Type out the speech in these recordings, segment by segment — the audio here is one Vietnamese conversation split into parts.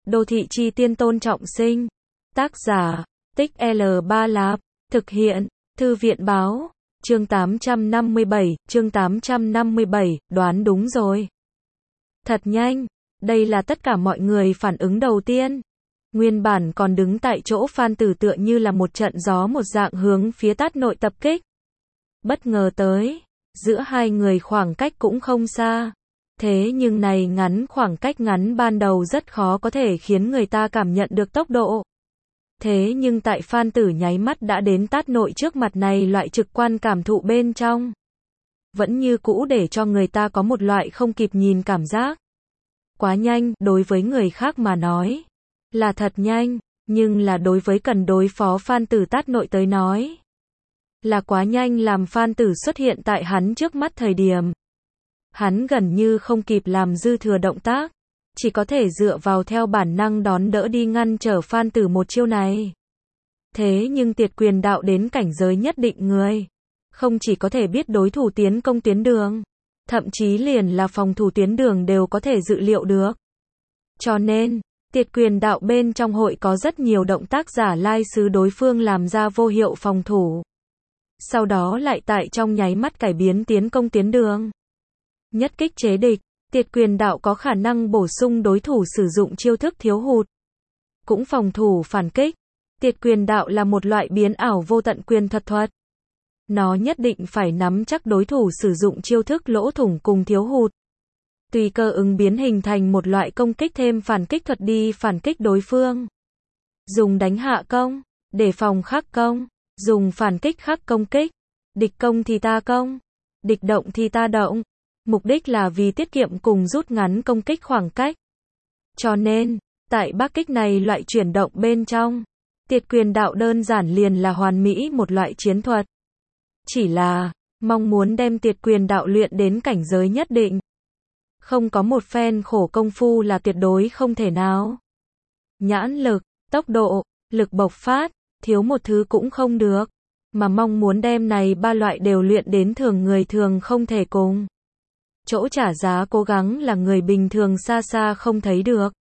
Đô thị chi tiên Tôn Trọng Sinh. Tác giả, Tích L3 Lạp. Thực hiện, Thư viện báo. Chương 857, đoán đúng rồi. Thật nhanh, đây là tất cả mọi người phản ứng đầu tiên. Nguyên bản còn đứng tại chỗ Phan Tử tựa như là một trận gió một dạng hướng phía Tát Nội tập kích. Bất ngờ tới, giữa hai người khoảng cách cũng không xa. Thế nhưng này ngắn khoảng cách ngắn ban đầu rất khó có thể khiến người ta cảm nhận được tốc độ. Thế nhưng tại Phan Tử nháy mắt đã đến Tát Nội trước mặt này loại trực quan cảm thụ bên trong. Vẫn như cũ để cho người ta có một loại không kịp nhìn cảm giác. Quá nhanh, đối với người khác mà nói, là thật nhanh, nhưng là đối với cần đối phó Phan Tử Tát Nội tới nói, là quá nhanh làm Phan Tử xuất hiện tại hắn trước mắt thời điểm. Hắn gần như không kịp làm dư thừa động tác, chỉ có thể dựa vào theo bản năng đón đỡ đi ngăn trở Phan Tử một chiêu này. Thế nhưng Tiệt Quyền Đạo đến cảnh giới nhất định người, không chỉ có thể biết đối thủ tiến công tuyến đường, thậm chí liền là phòng thủ tuyến đường đều có thể dự liệu được. Cho nên, Tiệt Quyền Đạo bên trong hội có rất nhiều động tác giả lai sứ đối phương làm ra vô hiệu phòng thủ. Sau đó lại tại trong nháy mắt cải biến tiến công tuyến đường. Nhất kích chế địch, Tiệt Quyền Đạo có khả năng bổ sung đối thủ sử dụng chiêu thức thiếu hụt. Cũng phòng thủ phản kích. Tiệt Quyền Đạo là một loại biến ảo vô tận quyền thuật. Nó nhất định phải nắm chắc đối thủ sử dụng chiêu thức lỗ thủng cùng thiếu hụt. Tùy cơ ứng biến hình thành một loại công kích thêm phản kích thuật đi phản kích đối phương. Dùng đánh hạ công, để phòng khắc công, dùng phản kích khắc công kích. Địch công thì ta công, địch động thì ta động. Mục đích là vì tiết kiệm cùng rút ngắn công kích khoảng cách. Cho nên, tại bắc kích này loại chuyển động bên trong, Tiệt Quyền Đạo đơn giản liền là hoàn mỹ một loại chiến thuật. Chỉ là, mong muốn đem Tiệt Quyền Đạo luyện đến cảnh giới nhất định. Không có một phen khổ công phu là tuyệt đối không thể nào. Nhãn lực, tốc độ, lực bộc phát, thiếu một thứ cũng không được. Mà mong muốn đem này ba loại đều luyện đến thường người thường không thể cùng. Chỗ trả giá cố gắng là người bình thường xa xa không thấy được.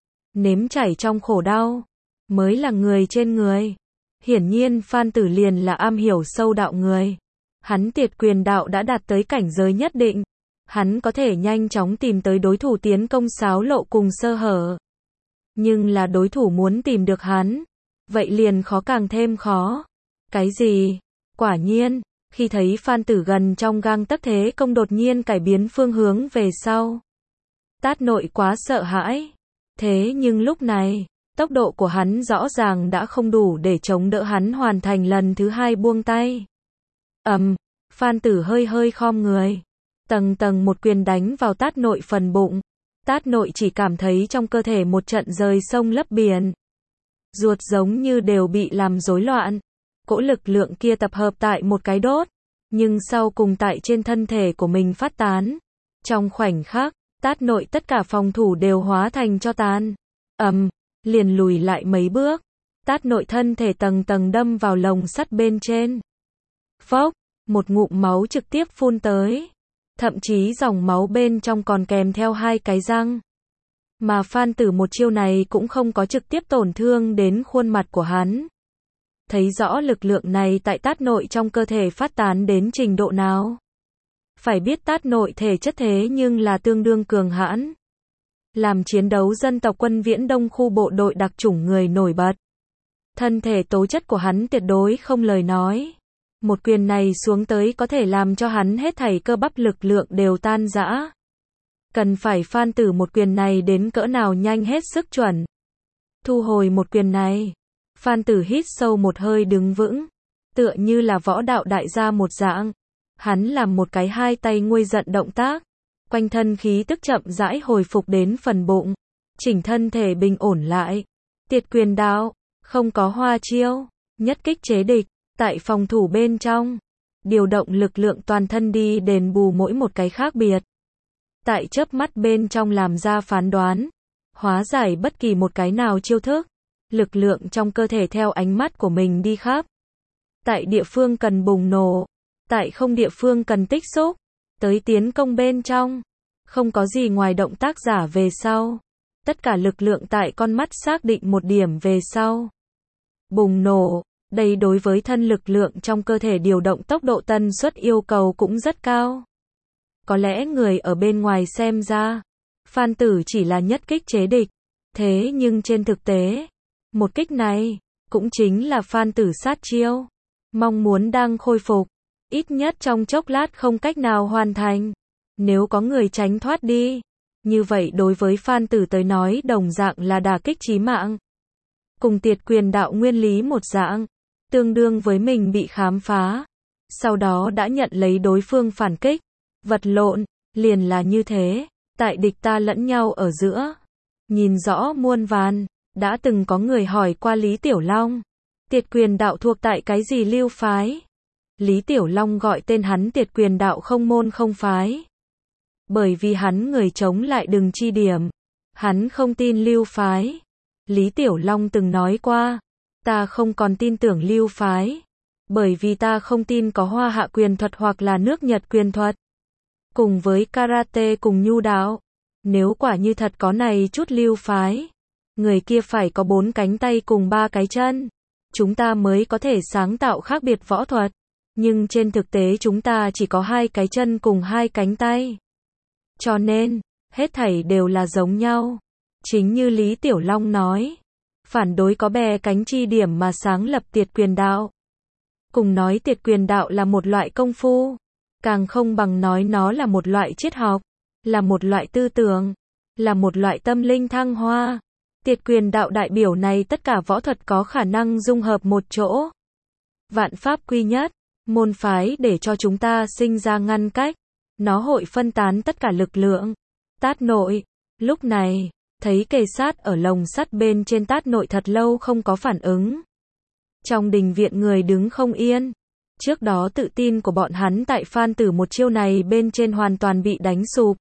Nếm trải trong khổ đau, mới là người trên người. Hiển nhiên Phan Tử liền là am hiểu sâu đạo người. Hắn Tiệt Quyền Đạo đã đạt tới cảnh giới nhất định. Hắn có thể nhanh chóng tìm tới đối thủ tiến công xáo lộ cùng sơ hở. Nhưng là đối thủ muốn tìm được hắn, vậy liền khó càng thêm khó. Cái gì? Quả nhiên, khi thấy Phan Tử gần trong gang tấc thế công đột nhiên cải biến phương hướng về sau. Tát Nội quá sợ hãi. Thế nhưng lúc này, tốc độ của hắn rõ ràng đã không đủ để chống đỡ hắn hoàn thành lần thứ hai buông tay. Phan Tử hơi hơi khom người. Tầng tầng một quyền đánh vào Tát Nội phần bụng. Tát Nội chỉ cảm thấy trong cơ thể một trận rời sông lấp biển. Ruột giống như đều bị làm rối loạn. Cỗ lực lượng kia tập hợp tại một cái đốt, nhưng sau cùng tại trên thân thể của mình phát tán. Trong khoảnh khắc, Tát Nội tất cả phòng thủ đều hóa thành tro tàn. Liền lùi lại mấy bước. Tát Nội thân thể tầng tầng đâm vào lồng sắt bên trên. Phốc, một ngụm máu trực tiếp phun tới. Thậm chí dòng máu bên trong còn kèm theo hai cái răng. Mà Phan Tử một chiêu này cũng không có trực tiếp tổn thương đến khuôn mặt của hắn. Thấy rõ lực lượng này tại Tát Nội trong cơ thể phát tán đến trình độ nào. Phải biết Tát Nội thể chất thế nhưng là tương đương cường hãn. Làm chiến đấu dân tộc quân Viễn Đông khu bộ đội đặc chủng người nổi bật. Thân thể tố chất của hắn tuyệt đối không lời nói. Một quyền này xuống tới có thể làm cho hắn hết thảy cơ bắp lực lượng đều tan rã. Cần phải Phan Tử một quyền này đến cỡ nào nhanh hết sức chuẩn. Thu hồi một quyền này. Phan Tử hít sâu một hơi đứng vững. Tựa như là võ đạo đại gia một dạng. Hắn làm một cái hai tay nguôi giận động tác. Quanh thân khí tức chậm rãi hồi phục đến phần bụng. Chỉnh thân thể bình ổn lại. Tiệt Quyền Đạo, không có hoa chiêu. Nhất kích chế địch. Tại phòng thủ bên trong, điều động lực lượng toàn thân đi đền bù mỗi một cái khác biệt. Tại chớp mắt bên trong làm ra phán đoán, hóa giải bất kỳ một cái nào chiêu thức, lực lượng trong cơ thể theo ánh mắt của mình đi khắp. Tại địa phương cần bùng nổ, tại không địa phương cần tích xúc, tới tiến công bên trong, không có gì ngoài động tác giả về sau. Tất cả lực lượng tại con mắt xác định một điểm về sau. Bùng nổ, đây đối với thân lực lượng trong cơ thể điều động tốc độ tần suất yêu cầu cũng rất cao. Có lẽ người ở bên ngoài xem ra, Phan Tử chỉ là nhất kích chế địch. Thế nhưng trên thực tế, một kích này, cũng chính là Phan Tử sát chiêu. Mong muốn đang khôi phục, ít nhất trong chốc lát không cách nào hoàn thành. Nếu có người tránh thoát đi, như vậy đối với Phan Tử tới nói đồng dạng là đả kích chí mạng. Cùng Tiệt Quyền đạo nguyên lý một dạng, tương đương với mình bị khám phá, sau đó đã nhận lấy đối phương phản kích, vật lộn, liền là như thế, tại địch ta lẫn nhau ở giữa, nhìn rõ muôn vàn, đã từng có người hỏi qua Lý Tiểu Long, Tiệt Quyền đạo thuộc tại cái gì lưu phái? Lý Tiểu Long gọi tên hắn Tiệt Quyền đạo không môn không phái. Bởi vì hắn người chống lại đừng chi điểm, hắn không tin lưu phái. Lý Tiểu Long từng nói qua, ta không còn tin tưởng lưu phái, bởi vì ta không tin có Hoa Hạ quyền thuật hoặc là nước Nhật quyền thuật. Cùng với karate cùng nhu đạo, nếu quả như thật có này chút lưu phái, người kia phải có 4 cánh tay cùng 3 cái chân, chúng ta mới có thể sáng tạo khác biệt võ thuật, nhưng trên thực tế chúng ta chỉ có 2 cái chân cùng 2 cánh tay. Cho nên, hết thảy đều là giống nhau. Chính như Lý Tiểu Long nói, phản đối có bè cánh chi điểm mà sáng lập Tiệt Quyền đạo. Cùng nói Tiệt Quyền đạo là một loại công phu, càng không bằng nói nó là một loại triết học, là một loại tư tưởng, là một loại tâm linh thăng hoa. Tiệt Quyền đạo đại biểu này tất cả võ thuật có khả năng dung hợp một chỗ. Vạn pháp quy nhất, môn phái để cho chúng ta sinh ra ngăn cách, nó hội phân tán tất cả lực lượng. Tát Nội, lúc này, thấy kề sát ở lồng sắt bên trên Tát Nội thật lâu không có phản ứng. Trong đình viện người đứng không yên. Trước đó tự tin của bọn hắn tại Phan Tử một chiêu này bên trên hoàn toàn bị đánh sụp.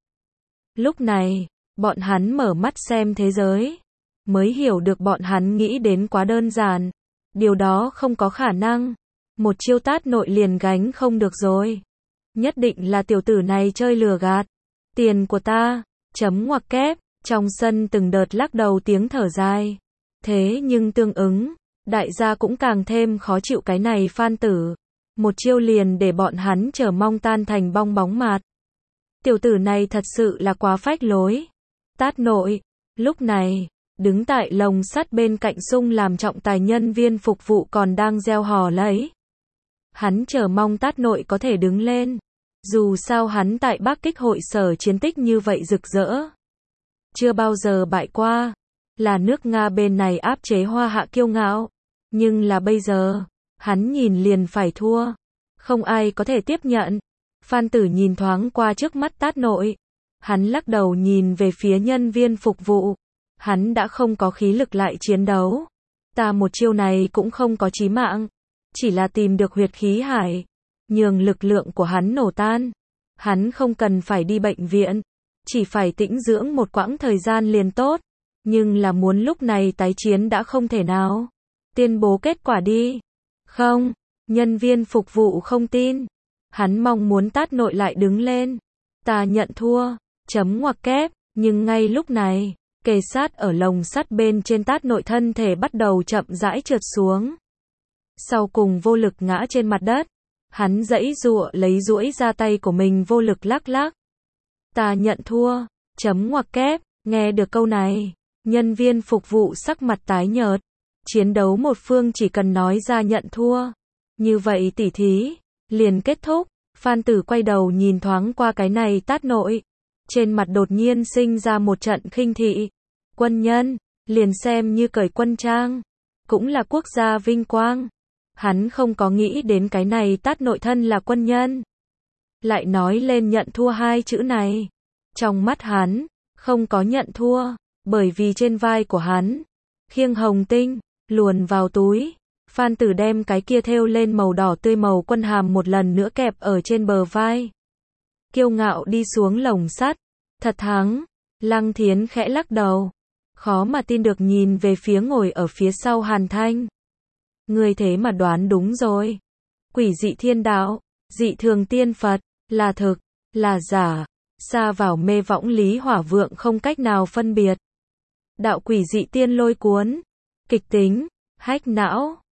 Lúc này, bọn hắn mở mắt xem thế giới, mới hiểu được bọn hắn nghĩ đến quá đơn giản. Điều đó không có khả năng. Một chiêu Tát Nội liền gánh không được rồi. Nhất định là tiểu tử này chơi lừa gạt. Tiền của ta, chấm ngoặc kép, trong sân từng đợt lắc đầu tiếng thở dài. Thế nhưng tương ứng, đại gia cũng càng thêm khó chịu cái này Phan Tử. Một chiêu liền để bọn hắn chờ mong tan thành bong bóng mạt. Tiểu tử này thật sự là quá phách lối. Tát Nội, lúc này, đứng tại lồng sắt bên cạnh sung làm trọng tài nhân viên phục vụ còn đang reo hò lấy. Hắn chờ mong Tát Nội có thể đứng lên. Dù sao hắn tại Bắc Kích hội sở chiến tích như vậy rực rỡ. Chưa bao giờ bại qua. Là nước Nga bên này áp chế Hoa Hạ kiêu ngạo. Nhưng là bây giờ, hắn nhìn liền phải thua. Không ai có thể tiếp nhận. Phan Tử nhìn thoáng qua trước mắt Tát Nội. Hắn lắc đầu nhìn về phía nhân viên phục vụ. Hắn đã không có khí lực lại chiến đấu. Ta một chiêu này cũng không có chí mạng. Chỉ là tìm được huyệt khí hải. Nhường lực lượng của hắn nổ tan. Hắn không cần phải đi bệnh viện. Chỉ phải tĩnh dưỡng một quãng thời gian liền tốt. Nhưng là muốn lúc này tái chiến đã không thể nào. Tuyên bố kết quả đi. Không, nhân viên phục vụ không tin. Hắn mong muốn Tát Nội lại đứng lên. Ta nhận thua. Chấm ngoặc kép. Nhưng ngay lúc này, kề sát ở lồng sắt bên trên Tát Nội thân thể bắt đầu chậm rãi trượt xuống. Sau cùng vô lực ngã trên mặt đất. Hắn giãy giụa lấy duỗi ra tay của mình vô lực lắc lắc. Ta nhận thua. Chấm ngoặc kép. Nghe được câu này, nhân viên phục vụ sắc mặt tái nhợt. Chiến đấu một phương chỉ cần nói ra nhận thua. Như vậy tỉ thí liền kết thúc. Phan Tử quay đầu nhìn thoáng qua cái này Tát Nội. Trên mặt đột nhiên sinh ra một trận khinh thị. Quân nhân, liền xem như cởi quân trang. Cũng là quốc gia vinh quang. Hắn không có nghĩ đến cái này Tát Nội thân là quân nhân. Lại nói lên nhận thua 2 chữ này. Trong mắt hắn, không có nhận thua. Bởi vì trên vai của hắn, khiêng hồng tinh, luồn vào túi. Phan Tử đem cái kia thêu lên màu đỏ tươi màu quân hàm một lần nữa kẹp ở trên bờ vai. Kiêu ngạo đi xuống lồng sắt. Thật thắng. Lăng Thiến khẽ lắc đầu. Khó mà tin được nhìn về phía ngồi ở phía sau Hàn Thanh. Người thế mà đoán đúng rồi. Quỷ dị thiên đạo, dị thường tiên Phật, là thực, là giả, xa vào mê võng Lý Hỏa Vượng không cách nào phân biệt. đạo quỷ dị tiên lôi cuốn, kịch tính, hack não.